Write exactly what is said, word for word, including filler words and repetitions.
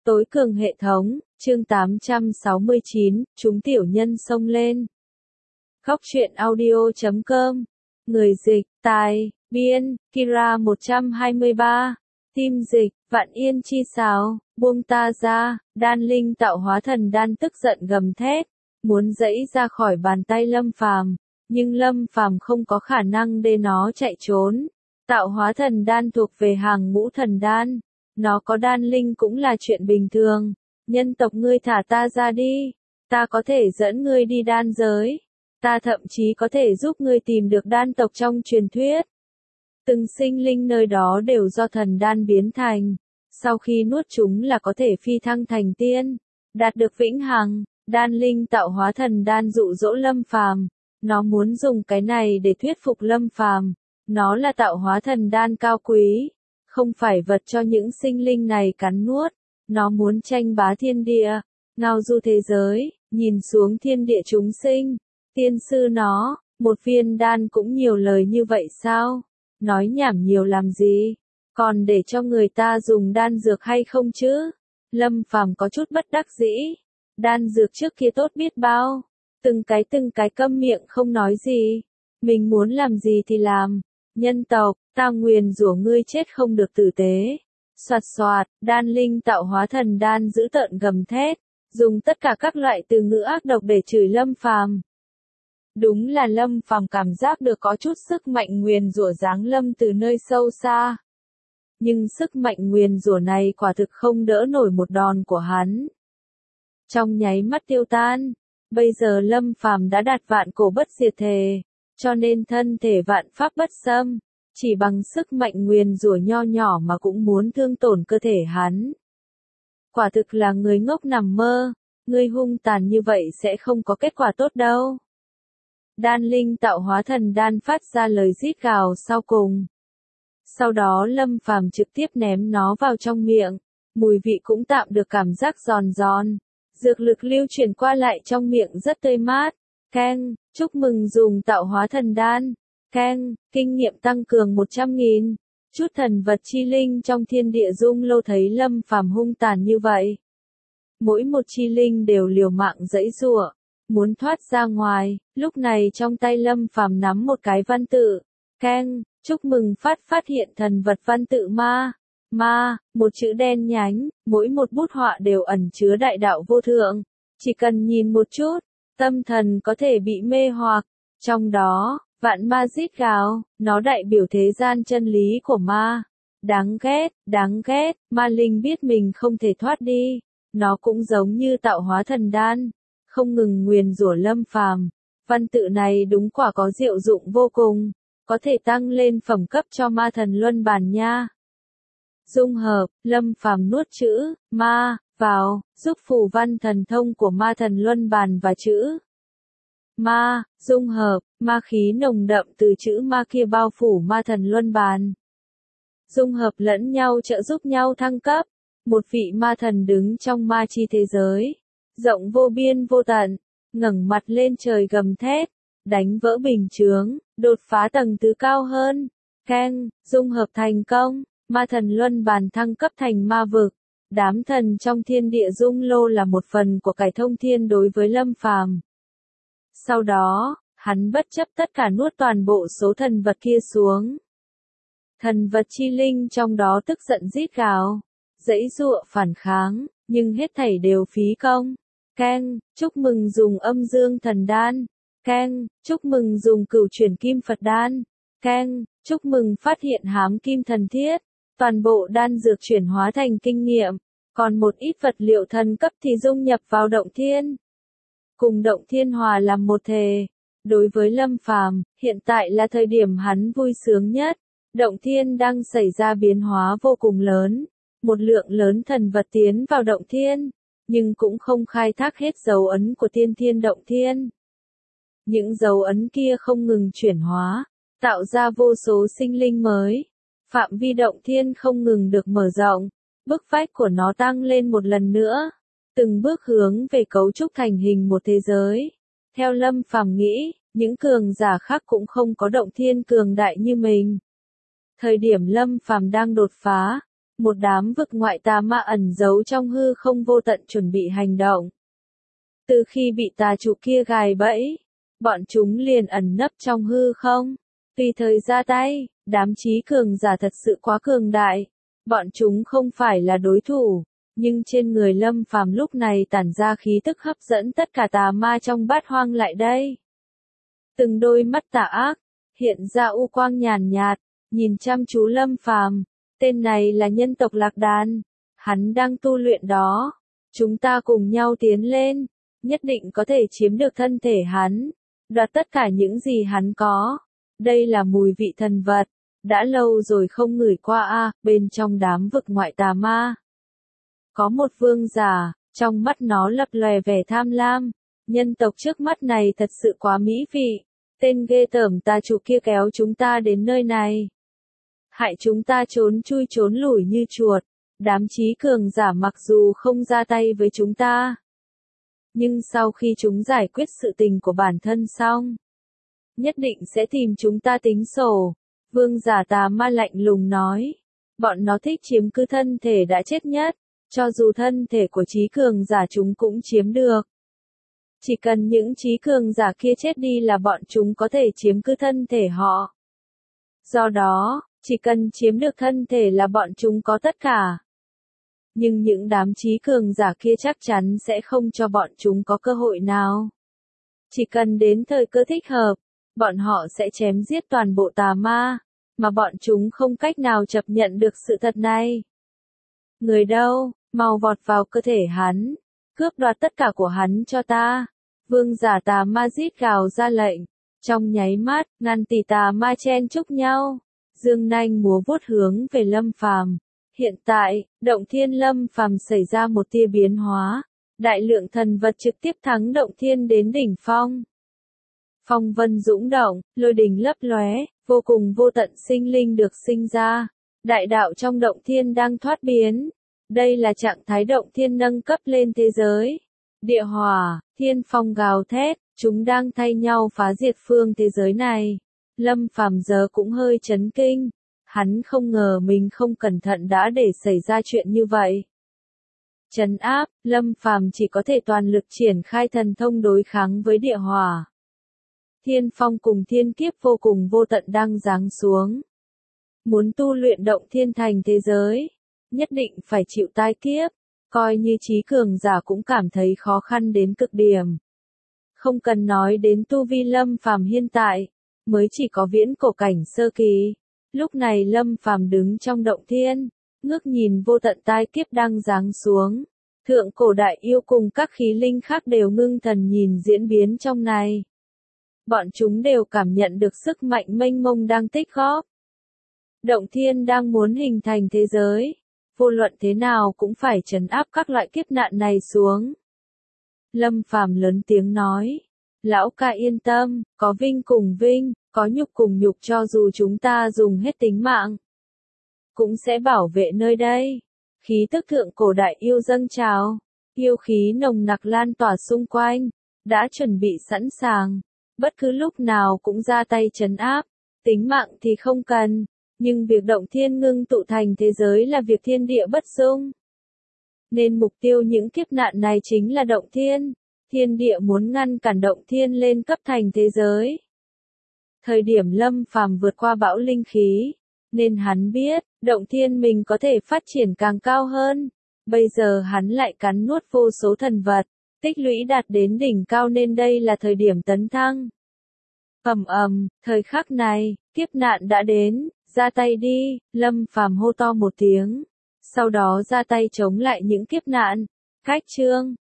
Tối cường hệ thống, chương tám trăm sáu mươi chín, chúng tiểu nhân xông lên. Góc truyện audio chấm com. Người dịch, tài, biên, Kira một trăm hai mươi ba. Tim dịch, Vạn Yên chi sáo, buông ta ra. Đan linh tạo hóa thần đan tức giận gầm thét, muốn giãy ra khỏi bàn tay Lâm Phàm, nhưng Lâm Phàm không có khả năng để nó chạy trốn. Tạo hóa thần đan thuộc về hàng ngũ thần đan, nó có đan linh cũng là chuyện bình thường. Nhân tộc ngươi thả ta ra đi, ta có thể dẫn ngươi đi đan giới, ta thậm chí có thể giúp ngươi tìm được đan tộc trong truyền thuyết. Từng sinh linh nơi đó đều do thần đan biến thành, sau khi nuốt chúng là có thể phi thăng thành tiên, đạt được vĩnh hằng. Đan linh tạo hóa thần đan dụ dỗ Lâm Phàm, nó muốn dùng cái này để thuyết phục Lâm Phàm, nó là tạo hóa thần đan cao quý, không phải vật cho những sinh linh này cắn nuốt, nó muốn tranh bá thiên địa, ngao du thế giới, nhìn xuống thiên địa chúng sinh. Tiên sư nó, một viên đan cũng nhiều lời như vậy sao? Nói nhảm nhiều làm gì? Còn để cho người ta dùng đan dược hay không chứ? Lâm Phàm có chút bất đắc dĩ. Đan dược trước kia tốt biết bao, từng cái từng cái câm miệng không nói gì. Mình muốn làm gì thì làm. Nhân tộc, ta nguyền rủa ngươi chết không được tử tế. Soạt soạt, đan linh tạo hóa thần đan giữ tợn gầm thét, dùng tất cả các loại từ ngữ ác độc để chửi Lâm Phàm. Đúng là Lâm Phàm cảm giác được có chút sức mạnh nguyền rủa giáng lâm từ nơi sâu xa. Nhưng sức mạnh nguyền rủa này quả thực không đỡ nổi một đòn của hắn. Trong nháy mắt tiêu tan, bây giờ Lâm Phàm đã đạt vạn cổ bất diệt thể, cho nên thân thể vạn pháp bất xâm, chỉ bằng sức mạnh nguyền rủa nho nhỏ mà cũng muốn thương tổn cơ thể hắn. Quả thực là người ngốc nằm mơ, người hung tàn như vậy sẽ không có kết quả tốt đâu. Đan linh tạo hóa thần đan phát ra lời rít gào sau cùng. Sau đó Lâm Phàm trực tiếp ném nó vào trong miệng, mùi vị cũng tạm được cảm giác giòn giòn. Dược lực lưu chuyển qua lại trong miệng rất tươi mát. Keng, chúc mừng dùng tạo hóa thần đan. Keng, kinh nghiệm tăng cường một trăm nghìn. Chút thần vật chi linh trong thiên địa dung lô thấy Lâm Phàm hung tàn như vậy. Mỗi một chi linh đều liều mạng giãy giụa, muốn thoát ra ngoài. Lúc này trong tay Lâm Phàm nắm một cái văn tự. Keng, chúc mừng phát phát hiện thần vật văn tự ma. Ma, một chữ đen nhánh, mỗi một bút họa đều ẩn chứa đại đạo vô thượng. Chỉ cần nhìn một chút, tâm thần có thể bị mê hoặc. Trong đó, vạn ma rít gào, nó đại biểu thế gian chân lý của ma. Đáng ghét, đáng ghét, ma linh biết mình không thể thoát đi. Nó cũng giống như tạo hóa thần đan, không ngừng nguyền rủa Lâm Phàm. Văn tự này đúng quả có diệu dụng vô cùng, có thể tăng lên phẩm cấp cho ma thần luân bàn nha. Dung hợp, Lâm Phàm nuốt chữ ma vào, giúp phù văn thần thông của ma thần luân bàn và chữ ma dung hợp, ma khí nồng đậm từ chữ ma kia bao phủ ma thần luân bàn. Dung hợp lẫn nhau trợ giúp nhau thăng cấp. Một vị ma thần đứng trong ma chi thế giới, rộng vô biên vô tận, ngẩng mặt lên trời gầm thét, đánh vỡ bình chướng, đột phá tầng thứ cao hơn. Keng, dung hợp thành công. Ma thần luân bàn thăng cấp thành ma vực. Đám thần trong thiên địa dung lô là một phần của cải thông thiên đối với Lâm Phàm. Sau đó, hắn bất chấp tất cả nuốt toàn bộ số thần vật kia xuống. Thần vật chi linh trong đó tức giận rít gào, giãy giụa phản kháng, nhưng hết thảy đều phí công. Keng, chúc mừng dùng âm dương thần đan. Keng, chúc mừng dùng cửu chuyển kim Phật đan. Keng, chúc mừng phát hiện hám kim thần thiết. Toàn bộ đan dược chuyển hóa thành kinh nghiệm, còn một ít vật liệu thần cấp thì dung nhập vào động thiên. Cùng động thiên hòa làm một thể. Đối với Lâm Phàm, hiện tại là thời điểm hắn vui sướng nhất. Động thiên đang xảy ra biến hóa vô cùng lớn. Một lượng lớn thần vật tiến vào động thiên, nhưng cũng không khai thác hết dấu ấn của tiên thiên động thiên. Những dấu ấn kia không ngừng chuyển hóa, tạo ra vô số sinh linh mới. Phạm vi động thiên không ngừng được mở rộng, bức vách của nó tăng lên một lần nữa, từng bước hướng về cấu trúc thành hình một thế giới. Theo Lâm Phàm nghĩ, những cường giả khác cũng không có động thiên cường đại như mình. Thời điểm Lâm Phàm đang đột phá, Một đám vực ngoại tà ma ẩn giấu trong hư không vô tận chuẩn bị hành động. Từ khi bị tà trụ kia gài bẫy, bọn chúng liền ẩn nấp trong hư không, tùy thời ra tay. Đám trí cường giả thật sự quá cường đại, bọn chúng không phải là đối thủ, nhưng trên người Lâm Phàm lúc này tản ra khí tức hấp dẫn tất cả tà ma trong bát hoang lại đây. Từng đôi mắt tà ác hiện ra u quang nhàn nhạt, nhìn chăm chú Lâm Phàm. Tên này là nhân tộc Lạc Đàn, hắn đang tu luyện đó, chúng ta cùng nhau tiến lên, nhất định có thể chiếm được thân thể hắn, đoạt tất cả những gì hắn có. Đây là mùi vị thần vật, đã lâu rồi không ngửi qua a. À, bên trong đám vực ngoại tà ma có một vương giả, trong mắt nó lập lòe vẻ tham lam. Nhân tộc trước mắt này thật sự quá mỹ vị, tên ghê tởm tà trụ kia kéo chúng ta đến nơi này, hại chúng ta trốn chui trốn lủi như chuột. Đám trí cường giả mặc dù không ra tay với chúng ta, nhưng sau khi chúng giải quyết sự tình của bản thân xong, nhất định sẽ tìm chúng ta tính sổ. Vương giả tà ma lạnh lùng nói, bọn nó thích chiếm cứ thân thể đã chết nhất, cho dù thân thể của trí cường giả chúng cũng chiếm được. Chỉ cần những trí cường giả kia chết đi là bọn chúng có thể chiếm cứ thân thể họ. Do đó, chỉ cần chiếm được thân thể là bọn chúng có tất cả. Nhưng những đám trí cường giả kia chắc chắn sẽ không cho bọn chúng có cơ hội nào. Chỉ cần đến thời cơ thích hợp, bọn họ sẽ chém giết toàn bộ tà ma, mà bọn chúng không cách nào chấp nhận được sự thật này. Người đâu, mau vọt vào cơ thể hắn, cướp đoạt tất cả của hắn cho ta. Vương giả tà ma rít gào ra lệnh, trong nháy mắt, ngàn tỷ tà ma chen chúc nhau, dương nanh múa vuốt hướng về Lâm Phàm. Hiện tại, động thiên Lâm Phàm xảy ra một tia biến hóa, đại lượng thần vật trực tiếp thắng động thiên đến đỉnh phong. Phong vân dũng động, lôi đình lấp lóe, vô cùng vô tận sinh linh được sinh ra. Đại đạo trong động thiên đang thoát biến. Đây là trạng thái động thiên nâng cấp lên thế giới. Địa hỏa, thiên phong gào thét, chúng đang thay nhau phá diệt phương thế giới này. Lâm Phàm giờ cũng hơi chấn kinh. Hắn không ngờ mình không cẩn thận đã để xảy ra chuyện như vậy. Trấn áp, Lâm Phàm chỉ có thể toàn lực triển khai thần thông đối kháng với địa hỏa. Thiên phong cùng thiên kiếp vô cùng vô tận đang giáng xuống. Muốn tu luyện động thiên thành thế giới, nhất định phải chịu tai kiếp, coi như trí cường giả cũng cảm thấy khó khăn đến cực điểm. Không cần nói đến tu vi Lâm Phàm hiện tại, mới chỉ có viễn cổ cảnh sơ kỳ. Lúc này Lâm Phàm đứng trong động thiên, ngước nhìn vô tận tai kiếp đang giáng xuống. Thượng cổ đại yêu cùng các khí linh khác đều ngưng thần nhìn diễn biến trong này. Bọn chúng đều cảm nhận được sức mạnh mênh mông đang tích góp. Động thiên đang muốn hình thành thế giới, vô luận thế nào cũng phải trấn áp các loại kiếp nạn này xuống. Lâm Phàm lớn tiếng nói, lão ca yên tâm, có vinh cùng vinh, có nhục cùng nhục, cho dù chúng ta dùng hết tính mạng, cũng sẽ bảo vệ nơi đây. Khí tức thượng cổ đại yêu dâng trào, yêu khí nồng nặc lan tỏa xung quanh, đã chuẩn bị sẵn sàng, bất cứ lúc nào cũng ra tay trấn áp. Tính mạng thì không cần, nhưng việc động thiên ngưng tụ thành thế giới là việc thiên địa bất dung. Nên mục tiêu những kiếp nạn này chính là động thiên. Thiên địa muốn ngăn cản động thiên lên cấp thành thế giới. Thời điểm Lâm Phàm vượt qua bão linh khí, nên hắn biết, động thiên mình có thể phát triển càng cao hơn. Bây giờ hắn lại cắn nuốt vô số thần vật, tích lũy đạt đến đỉnh cao nên đây là thời điểm tấn thăng. Ầm ầm, thời khắc này, kiếp nạn đã đến, ra tay đi, Lâm Phàm hô to một tiếng, sau đó ra tay chống lại những kiếp nạn. Cách chương